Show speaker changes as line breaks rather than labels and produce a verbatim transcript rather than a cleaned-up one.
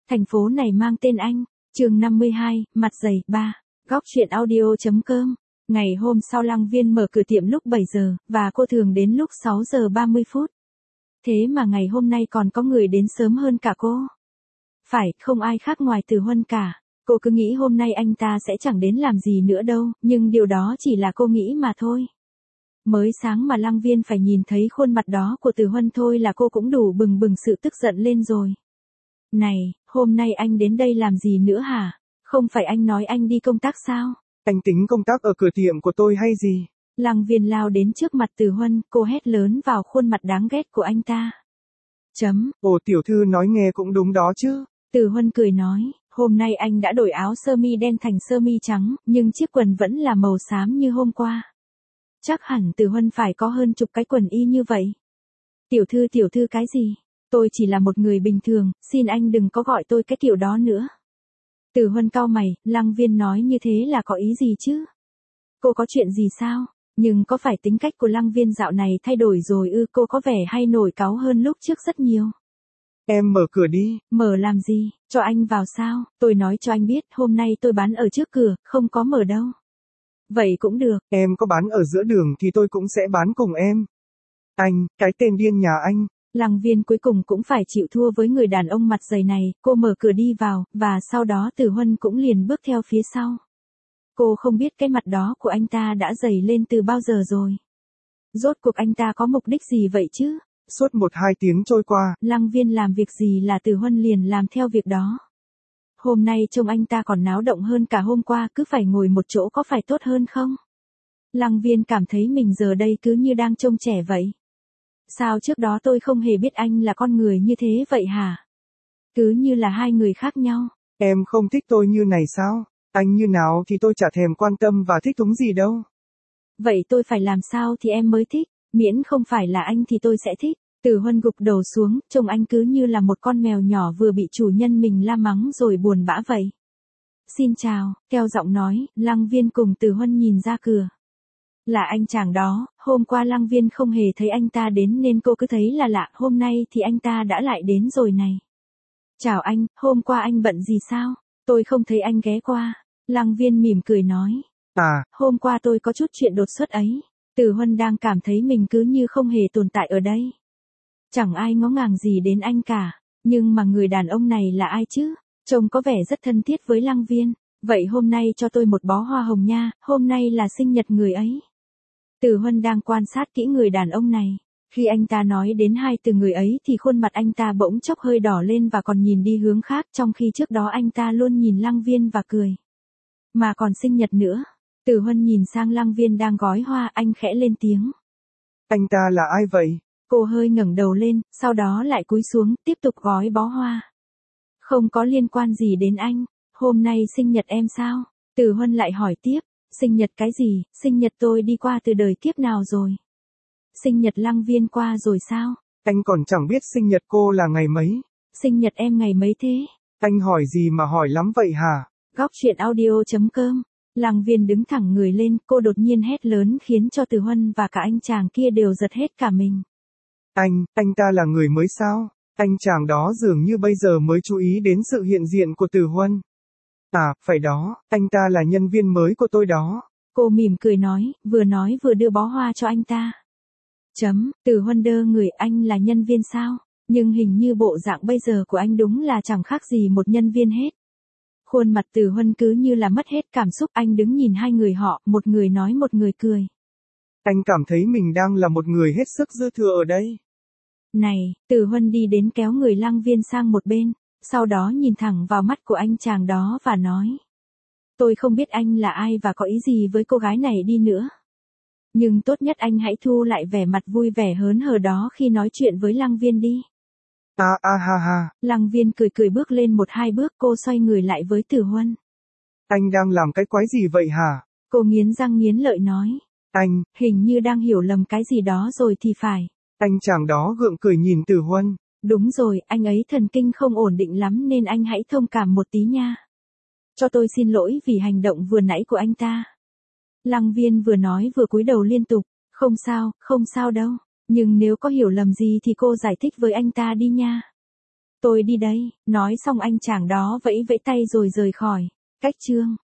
Thành phố này mang tên anh. Chương năm mươi hai, mặt dày, ba. Góc truyện audio.com. Ngày hôm sau Lăng Viên mở cửa tiệm lúc bảy giờ, và cô thường đến lúc sáu giờ ba mươi phút. Thế mà ngày hôm nay còn có người đến sớm hơn cả cô. Phải, không ai khác ngoài Từ Huân cả. Cô cứ nghĩ hôm nay anh ta sẽ chẳng đến làm gì nữa đâu, nhưng điều đó chỉ là cô nghĩ mà thôi. Mới sáng mà Lăng Viên phải nhìn thấy khuôn mặt đó của Từ Huân thôi là cô cũng đủ bừng bừng sự tức giận lên rồi. Này, hôm nay anh đến đây làm gì nữa hả? Không phải anh nói anh đi công tác sao?
Anh tính công tác ở cửa tiệm của tôi hay gì?
Lăng Viên lao đến trước mặt Từ Huân, cô hét lớn vào khuôn mặt đáng ghét của anh ta. Chấm.
Ồ, tiểu thư nói nghe cũng đúng đó chứ.
Từ Huân cười nói, hôm nay anh đã đổi áo sơ mi đen thành sơ mi trắng, nhưng chiếc quần vẫn là màu xám như hôm qua. Chắc hẳn Từ Huân phải có hơn chục cái quần y như vậy. Tiểu thư tiểu thư cái gì? Tôi chỉ là một người bình thường, xin anh đừng có gọi tôi cái kiểu đó nữa. Từ Huân cau mày, Lăng Viên nói như thế là có ý gì chứ? Cô có chuyện gì sao? Nhưng có phải tính cách của Lăng Viên dạo này thay đổi rồi ư? Cô có vẻ hay nổi cáu hơn lúc trước rất nhiều.
Em mở cửa đi.
Mở làm gì? Cho anh vào sao? Tôi nói cho anh biết, hôm nay tôi bán ở trước cửa, không có mở đâu. Vậy cũng được.
Em có bán ở giữa đường thì tôi cũng sẽ bán cùng em. Anh, cái tên điên nhà anh.
Lăng Viên cuối cùng cũng phải chịu thua với người đàn ông mặt dày này, cô mở cửa đi vào, và sau đó Từ Huân cũng liền bước theo phía sau. Cô không biết cái mặt đó của anh ta đã dày lên từ bao giờ rồi. Rốt cuộc anh ta có mục đích gì vậy chứ?
Suốt một hai tiếng trôi qua,
Lăng Viên làm việc gì là Từ Huân liền làm theo việc đó. Hôm nay trông anh ta còn náo động hơn cả hôm qua, cứ phải ngồi một chỗ có phải tốt hơn không? Lăng Viên cảm thấy mình giờ đây cứ như đang trông trẻ vậy. Sao trước đó tôi không hề biết anh là con người như thế vậy hả? Cứ như là hai người khác nhau.
Em không thích tôi như này sao? Anh như nào thì tôi chả thèm quan tâm và thích thúng gì đâu.
Vậy tôi phải làm sao thì em mới thích, miễn không phải là anh thì tôi sẽ thích. Từ Huân gục đầu xuống, trông anh cứ như là một con mèo nhỏ vừa bị chủ nhân mình la mắng rồi buồn bã vậy. Xin chào, theo giọng nói, Lăng Viên cùng Từ Huân nhìn ra cửa. Là anh chàng đó, hôm qua Lăng Viên không hề thấy anh ta đến nên cô cứ thấy là lạ, hôm nay thì anh ta đã lại đến rồi này. Chào anh, hôm qua anh bận gì sao? Tôi không thấy anh ghé qua. Lăng Viên mỉm cười nói.
À,
hôm qua tôi có chút chuyện đột xuất ấy. Từ Huân đang cảm thấy mình cứ như không hề tồn tại ở đây. Chẳng ai ngó ngàng gì đến anh cả, nhưng mà người đàn ông này là ai chứ? Trông có vẻ rất thân thiết với Lăng Viên. Vậy hôm nay cho tôi một bó hoa hồng nha, hôm nay là sinh nhật người ấy. Từ Huân đang quan sát kỹ người đàn ông này. Khi anh ta nói đến hai từ người ấy thì khuôn mặt anh ta bỗng chốc hơi đỏ lên và còn nhìn đi hướng khác, trong khi trước đó anh ta luôn nhìn Lăng Viên và cười. Mà còn sinh nhật nữa. Từ Huân nhìn sang Lăng Viên đang gói hoa, anh khẽ lên tiếng.
Anh ta là ai vậy?
Cô hơi ngẩng đầu lên, sau đó lại cúi xuống, tiếp tục gói bó hoa. Không có liên quan gì đến anh, hôm nay sinh nhật em sao? Từ Huân lại hỏi tiếp, sinh nhật cái gì, sinh nhật tôi đi qua từ đời kiếp nào rồi? Sinh nhật Lăng Viên qua rồi sao?
Anh còn chẳng biết sinh nhật cô là ngày mấy.
Sinh nhật em ngày mấy thế?
Anh hỏi gì mà hỏi lắm vậy hả?
Góc truyện audio.com. Lăng Viên đứng thẳng người lên, cô đột nhiên hét lớn khiến cho Từ Huân và cả anh chàng kia đều giật hết cả mình.
Anh, anh ta là người mới sao? Anh chàng đó dường như bây giờ mới chú ý đến sự hiện diện của Từ Huân. À, phải đó, anh ta là nhân viên mới của tôi đó.
Cô mỉm cười nói, vừa nói vừa đưa bó hoa cho anh ta. Chấm, Từ Huân đơ người, anh là nhân viên sao? Nhưng hình như bộ dạng bây giờ của anh đúng là chẳng khác gì một nhân viên hết. Khuôn mặt Từ Huân cứ như là mất hết cảm xúc, anh đứng nhìn hai người họ, một người nói một người cười.
Anh cảm thấy mình đang là một người hết sức dư thừa ở đây.
Này, Từ Huân đi đến kéo người Lăng Viên sang một bên, sau đó nhìn thẳng vào mắt của anh chàng đó và nói. Tôi không biết anh là ai và có ý gì với cô gái này đi nữa. Nhưng tốt nhất anh hãy thu lại vẻ mặt vui vẻ hớn hở đó khi nói chuyện với Lăng Viên đi.
À à ha ha.
Lăng Viên cười cười bước lên một hai bước, cô xoay người lại với Từ Huân.
Anh đang làm cái quái gì vậy hả?
Cô nghiến răng nghiến lợi nói.
Anh,
hình như đang hiểu lầm cái gì đó rồi thì phải.
Anh chàng đó gượng cười nhìn Từ Huân.
Đúng rồi, anh ấy thần kinh không ổn định lắm nên anh hãy thông cảm một tí nha. Cho tôi xin lỗi vì hành động vừa nãy của anh ta. Lăng Viên vừa nói vừa cúi đầu liên tục. Không sao, không sao đâu. Nhưng nếu có hiểu lầm gì thì cô giải thích với anh ta đi nha. Tôi đi đây, nói xong anh chàng đó vẫy vẫy tay rồi rời khỏi. Cách chương